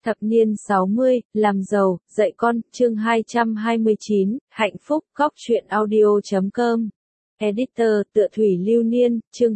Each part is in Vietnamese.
Thập niên 60, làm giàu, dạy con, chương 229, hạnh phúc, góc truyện audio.com. Editor, tựa Thủy Lưu Niên, chương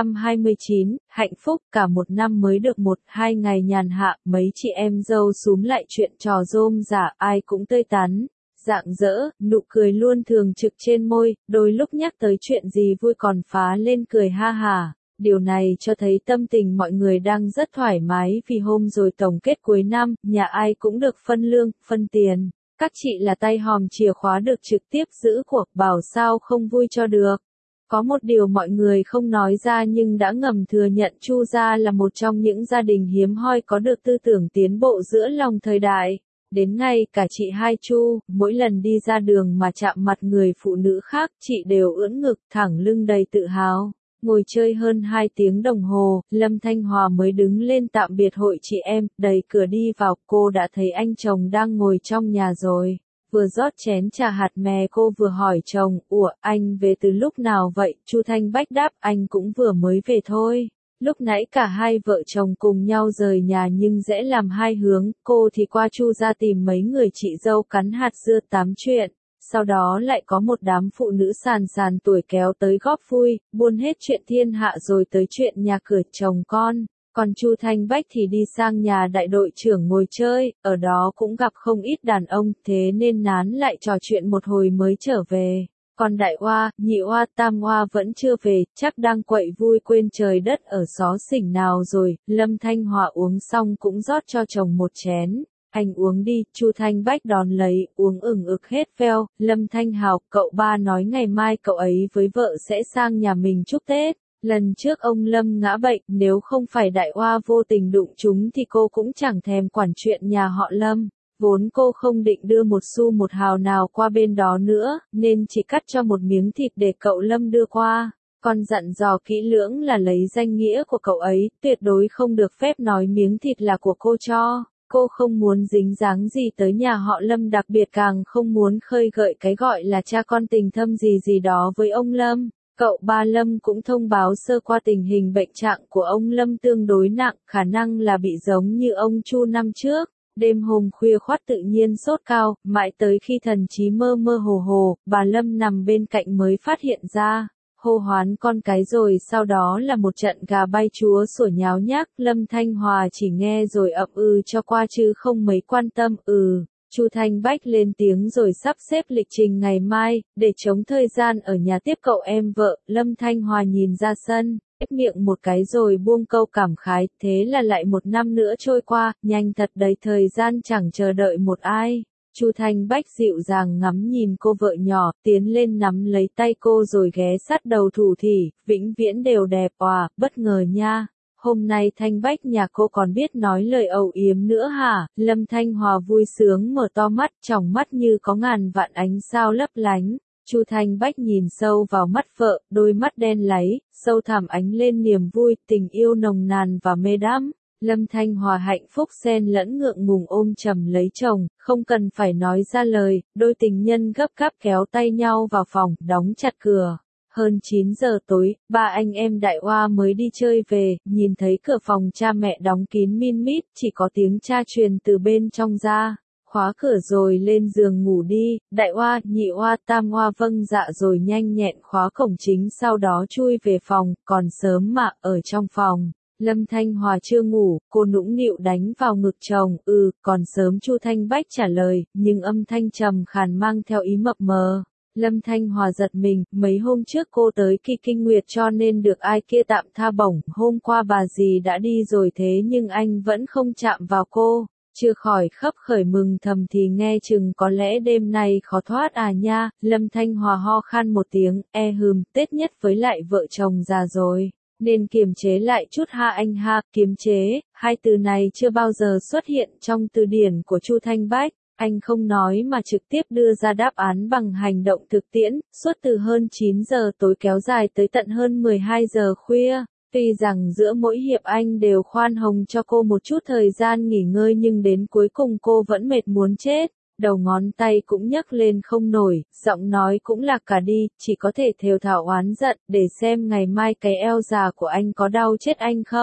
229, hạnh phúc, cả một năm mới được 1-2 ngày nhàn hạ, mấy chị em dâu xúm lại chuyện trò rôm rả, ai cũng tươi tắn, rạng rỡ, nụ cười luôn thường trực trên môi, đôi lúc nhắc tới chuyện gì vui còn phá lên cười ha hả. Điều này cho thấy tâm tình mọi người đang rất thoải mái vì hôm rồi tổng kết cuối năm, nhà ai cũng được phân lương, phân tiền. Các chị là tay hòm chìa khóa được trực tiếp giữ cuộc, bảo sao không vui cho được. Có một điều mọi người không nói ra nhưng đã ngầm thừa nhận Chu gia là một trong những gia đình hiếm hoi có được tư tưởng tiến bộ giữa lòng thời đại. Đến ngay cả chị hai Chu, mỗi lần đi ra đường mà chạm mặt người phụ nữ khác, chị đều ưỡn ngực thẳng lưng đầy tự hào. Ngồi chơi hơn 2 tiếng đồng hồ, Lâm Thanh Hòa mới đứng lên tạm biệt hội chị em, đẩy cửa đi vào, cô đã thấy anh chồng đang ngồi trong nhà rồi. Vừa rót chén trà hạt mè cô vừa hỏi chồng, ủa, anh về từ lúc nào vậy? Chu Thanh Bách đáp, anh cũng vừa mới về thôi. Lúc nãy cả hai vợ chồng cùng nhau rời nhà nhưng dễ làm hai hướng, cô thì qua Chu ra tìm mấy người chị dâu cắn hạt dưa tám chuyện. Sau đó lại có một đám phụ nữ sàn sàn tuổi kéo tới góp vui, buôn hết chuyện thiên hạ rồi tới chuyện nhà cửa chồng con. Còn Chu Thanh Bách thì đi sang nhà đại đội trưởng ngồi chơi, ở đó cũng gặp không ít đàn ông, thế nên nán lại trò chuyện một hồi mới trở về. Còn đại oa, nhị oa, tam oa vẫn chưa về, chắc đang quậy vui quên trời đất ở xó xỉnh nào rồi. Lâm Thanh Hòa uống xong cũng rót cho chồng một chén. Anh uống đi, Chu Thanh Bách đón lấy, uống ửng ực hết veo. Lâm Thanh Hào, cậu ba nói ngày mai cậu ấy với vợ sẽ sang nhà mình chúc Tết. Lần trước ông Lâm ngã bệnh, nếu không phải đại oa vô tình đụng chúng thì cô cũng chẳng thèm quản chuyện nhà họ Lâm. Vốn cô không định đưa một xu một hào nào qua bên đó nữa, nên chỉ cắt cho một miếng thịt để cậu Lâm đưa qua. Còn dặn dò kỹ lưỡng là lấy danh nghĩa của cậu ấy, tuyệt đối không được phép nói miếng thịt là của cô cho. Cô không muốn dính dáng gì tới nhà họ Lâm, đặc biệt càng không muốn khơi gợi cái gọi là cha con tình thâm gì đó với ông Lâm. Cậu ba Lâm cũng thông báo sơ qua tình hình bệnh trạng của ông Lâm tương đối nặng, khả năng là bị giống như ông Chu năm trước. Đêm hôm khuya khoắt tự nhiên sốt cao, mãi tới khi thần trí mơ mơ hồ, bà Lâm nằm bên cạnh mới phát hiện ra. Hô hoán con cái rồi sau đó là một trận gà bay chúa sủa nháo nhác. Lâm Thanh Hòa chỉ nghe rồi ậm cho qua chứ không mấy quan tâm. Chu Thanh Bách lên tiếng rồi sắp xếp lịch trình ngày mai, để chống thời gian ở nhà tiếp cậu em vợ. Lâm Thanh Hòa nhìn ra sân, ép miệng một cái rồi buông câu cảm khái, thế là lại một năm nữa trôi qua, nhanh thật đấy, thời gian chẳng chờ đợi một ai. Chu Thanh Bách dịu dàng ngắm nhìn cô vợ nhỏ, tiến lên nắm lấy tay cô rồi ghé sát đầu thủ thỉ, vĩnh viễn đều đẹp bất ngờ nha. Hôm nay Thanh Bách nhà cô còn biết nói lời âu yếm nữa hả? Lâm Thanh Hòa vui sướng mở to mắt, tròng mắt như có ngàn vạn ánh sao lấp lánh. Chu Thanh Bách nhìn sâu vào mắt vợ, đôi mắt đen láy, sâu thẳm ánh lên niềm vui, tình yêu nồng nàn và mê đắm. Lâm Thanh Hòa hạnh phúc xen lẫn ngượng ngùng ôm chầm lấy chồng, không cần phải nói ra lời, đôi tình nhân gấp gáp kéo tay nhau vào phòng, đóng chặt cửa. Hơn 9 giờ tối, ba anh em đại oa mới đi chơi về, nhìn thấy cửa phòng cha mẹ đóng kín min mít, chỉ có tiếng cha truyền từ bên trong ra. Khóa cửa rồi lên giường ngủ đi, đại oa, nhị oa, tam oa vâng dạ rồi nhanh nhẹn khóa cổng chính, sau đó chui về phòng. Còn sớm mà, ở trong phòng, Lâm Thanh Hòa chưa ngủ, cô nũng nịu đánh vào ngực chồng. Còn sớm, Chu Thanh Bách trả lời, nhưng âm thanh trầm khàn mang theo ý mập mờ. Lâm Thanh Hòa giật mình, mấy hôm trước cô tới kỳ kinh nguyệt cho nên được ai kia tạm tha bổng, hôm qua bà dì đã đi rồi thế nhưng anh vẫn không chạm vào cô. Chưa khỏi khấp khởi mừng thầm thì nghe chừng có lẽ đêm nay khó thoát nha. Lâm Thanh Hòa ho khan một tiếng, Tết nhất với lại vợ chồng già rồi, nên kiềm chế lại chút ha anh ha. Kiềm chế, hai từ này chưa bao giờ xuất hiện trong từ điển của Chu Thanh Bách. Anh không nói mà trực tiếp đưa ra đáp án bằng hành động thực tiễn, suốt từ hơn 9 giờ tối kéo dài tới tận hơn 12 giờ khuya. Tuy rằng giữa mỗi hiệp anh đều khoan hồng cho cô một chút thời gian nghỉ ngơi nhưng đến cuối cùng cô vẫn mệt muốn chết. Đầu ngón tay cũng nhấc lên không nổi, giọng nói cũng lạc cả đi, chỉ có thể thều thào oán giận, để xem ngày mai cái eo già của anh có đau chết anh không.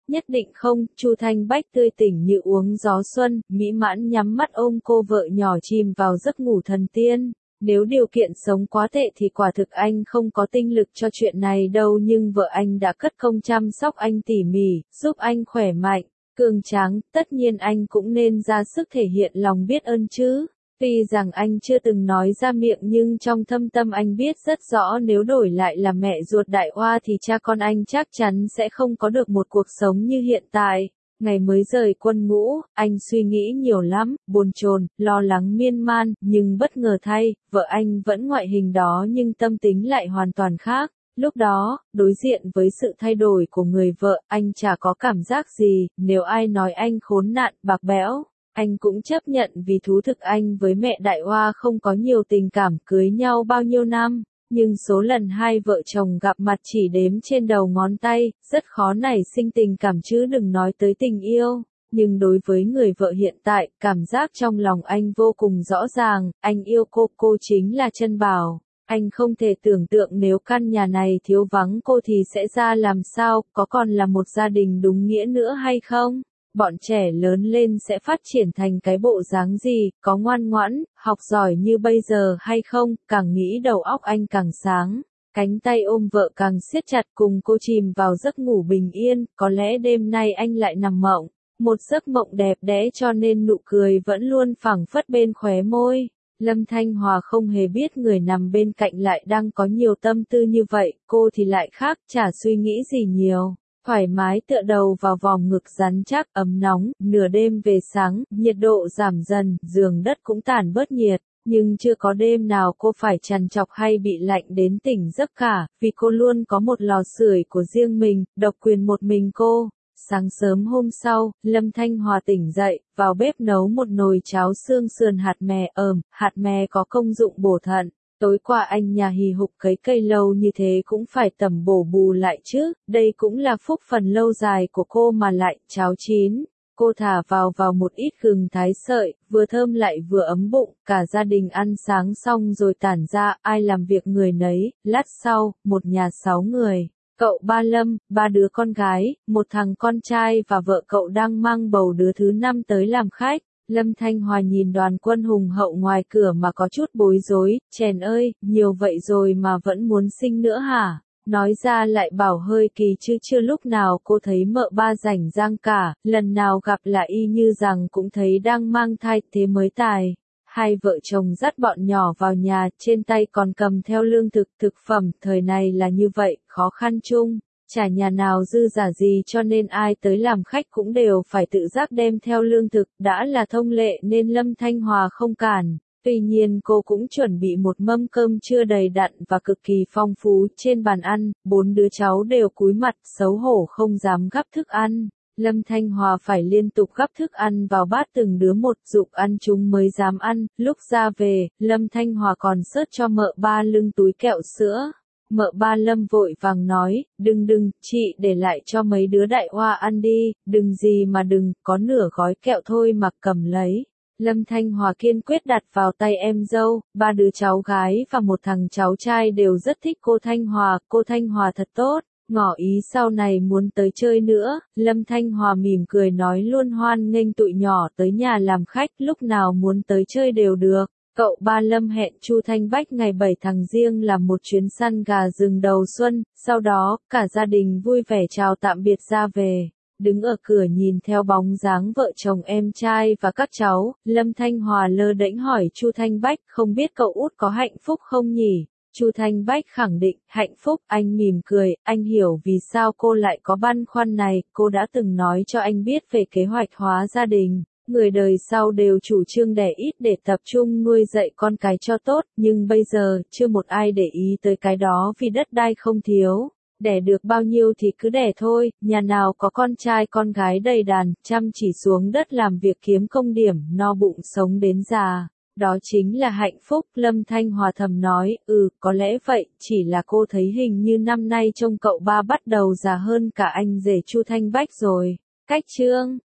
Nhất định không, Chu Thanh Bách tươi tỉnh như uống gió xuân, mỹ mãn nhắm mắt ôm cô vợ nhỏ chìm vào giấc ngủ thần tiên. Nếu điều kiện sống quá tệ thì quả thực anh không có tinh lực cho chuyện này đâu, nhưng vợ anh đã cất công chăm sóc anh tỉ mỉ, giúp anh khỏe mạnh, cường tráng, tất nhiên anh cũng nên ra sức thể hiện lòng biết ơn chứ. Tuy rằng anh chưa từng nói ra miệng nhưng trong thâm tâm anh biết rất rõ nếu đổi lại là mẹ ruột Đại Hoa thì cha con anh chắc chắn sẽ không có được một cuộc sống như hiện tại. Ngày mới rời quân ngũ, anh suy nghĩ nhiều lắm, bồn chồn, lo lắng miên man, nhưng bất ngờ thay, vợ anh vẫn ngoại hình đó nhưng tâm tính lại hoàn toàn khác. Lúc đó, đối diện với sự thay đổi của người vợ, anh chả có cảm giác gì, nếu ai nói anh khốn nạn, bạc bẽo, anh cũng chấp nhận vì thú thực anh với mẹ Đại Hoa không có nhiều tình cảm, cưới nhau bao nhiêu năm. Nhưng số lần hai vợ chồng gặp mặt chỉ đếm trên đầu ngón tay, rất khó nảy sinh tình cảm chứ đừng nói tới tình yêu. Nhưng đối với người vợ hiện tại, cảm giác trong lòng anh vô cùng rõ ràng, anh yêu cô chính là Trân Bảo. Anh không thể tưởng tượng nếu căn nhà này thiếu vắng cô thì sẽ ra làm sao, có còn là một gia đình đúng nghĩa nữa hay không? Bọn trẻ lớn lên sẽ phát triển thành cái bộ dáng gì, có ngoan ngoãn, học giỏi như bây giờ hay không, càng nghĩ đầu óc anh càng sáng. Cánh tay ôm vợ càng siết chặt cùng cô chìm vào giấc ngủ bình yên, có lẽ đêm nay anh lại nằm mộng. Một giấc mộng đẹp đẽ cho nên nụ cười vẫn luôn phảng phất bên khóe môi. Lâm Thanh Hòa không hề biết người nằm bên cạnh lại đang có nhiều tâm tư như vậy, cô thì lại khác, chả suy nghĩ gì nhiều. Thoải mái tựa đầu vào vòng ngực rắn chắc, ấm nóng, nửa đêm về sáng, nhiệt độ giảm dần, giường đất cũng tản bớt nhiệt, nhưng chưa có đêm nào cô phải trằn trọc hay bị lạnh đến tỉnh giấc cả, vì cô luôn có một lò sưởi của riêng mình, độc quyền một mình cô. Sáng sớm hôm sau, Lâm Thanh Hòa tỉnh dậy, vào bếp nấu một nồi cháo xương sườn hạt mè hạt mè có công dụng bổ thận. Tối qua anh nhà hì hục cấy cây lâu như thế cũng phải tẩm bổ bù lại chứ, đây cũng là phúc phần lâu dài của cô mà lại, cháo chín. Cô thả vào một ít gừng thái sợi, vừa thơm lại vừa ấm bụng, cả gia đình ăn sáng xong rồi tản ra, ai làm việc người nấy, lát sau, một nhà 6 người. Cậu ba Lâm, 3 đứa con gái, một thằng con trai và vợ cậu đang mang bầu đứa thứ 5 tới làm khách. Lâm Thanh Hòa nhìn đoàn quân hùng hậu ngoài cửa mà có chút bối rối, chèn ơi, nhiều vậy rồi mà vẫn muốn sinh nữa hả? Nói ra lại bảo hơi kỳ chứ chưa lúc nào cô thấy mợ ba rảnh rang cả, lần nào gặp là y như rằng cũng thấy đang mang thai thế mới tài. Hai vợ chồng dắt bọn nhỏ vào nhà, trên tay còn cầm theo lương thực, thực phẩm, thời này là như vậy, khó khăn chung. Chả nhà nào dư giả gì cho nên ai tới làm khách cũng đều phải tự giác đem theo lương thực, đã là thông lệ nên Lâm Thanh Hòa không cản. Tuy nhiên cô cũng chuẩn bị một mâm cơm trưa đầy đặn và cực kỳ phong phú trên bàn ăn, 4 đứa cháu đều cúi mặt, xấu hổ không dám gắp thức ăn. Lâm Thanh Hòa phải liên tục gắp thức ăn vào bát từng đứa một, giục ăn chúng mới dám ăn. Lúc ra về, Lâm Thanh Hòa còn xớt cho mợ ba lưng túi kẹo sữa. Mợ ba Lâm vội vàng nói, đừng, chị để lại cho mấy đứa Đại Hoa ăn đi, đừng gì mà đừng, có nửa gói kẹo thôi mà cầm lấy. Lâm Thanh Hòa kiên quyết đặt vào tay em dâu, 3 đứa cháu gái và một thằng cháu trai đều rất thích cô Thanh Hòa thật tốt, ngỏ ý sau này muốn tới chơi nữa. Lâm Thanh Hòa mỉm cười nói luôn hoan nghênh tụi nhỏ tới nhà làm khách, lúc nào muốn tới chơi đều được. Cậu ba Lâm hẹn Chu Thanh Bách ngày 7 tháng Giêng làm một chuyến săn gà rừng đầu xuân, sau đó, cả gia đình vui vẻ chào tạm biệt ra về. Đứng ở cửa nhìn theo bóng dáng vợ chồng em trai và các cháu, Lâm Thanh Hòa lơ đễnh hỏi Chu Thanh Bách, không biết cậu út có hạnh phúc không nhỉ? Chu Thanh Bách khẳng định, hạnh phúc, anh mỉm cười, anh hiểu vì sao cô lại có băn khoăn này, cô đã từng nói cho anh biết về kế hoạch hóa gia đình. Người đời sau đều chủ trương đẻ ít để tập trung nuôi dạy con cái cho tốt, nhưng bây giờ, chưa một ai để ý tới cái đó vì đất đai không thiếu. Đẻ được bao nhiêu thì cứ đẻ thôi, nhà nào có con trai con gái đầy đàn, chăm chỉ xuống đất làm việc kiếm công điểm, no bụng sống đến già. Đó chính là hạnh phúc, Lâm Thanh Hòa thầm nói, có lẽ vậy, chỉ là cô thấy hình như năm nay trông cậu ba bắt đầu già hơn cả anh rể Chu Thanh Bách rồi. Cách chương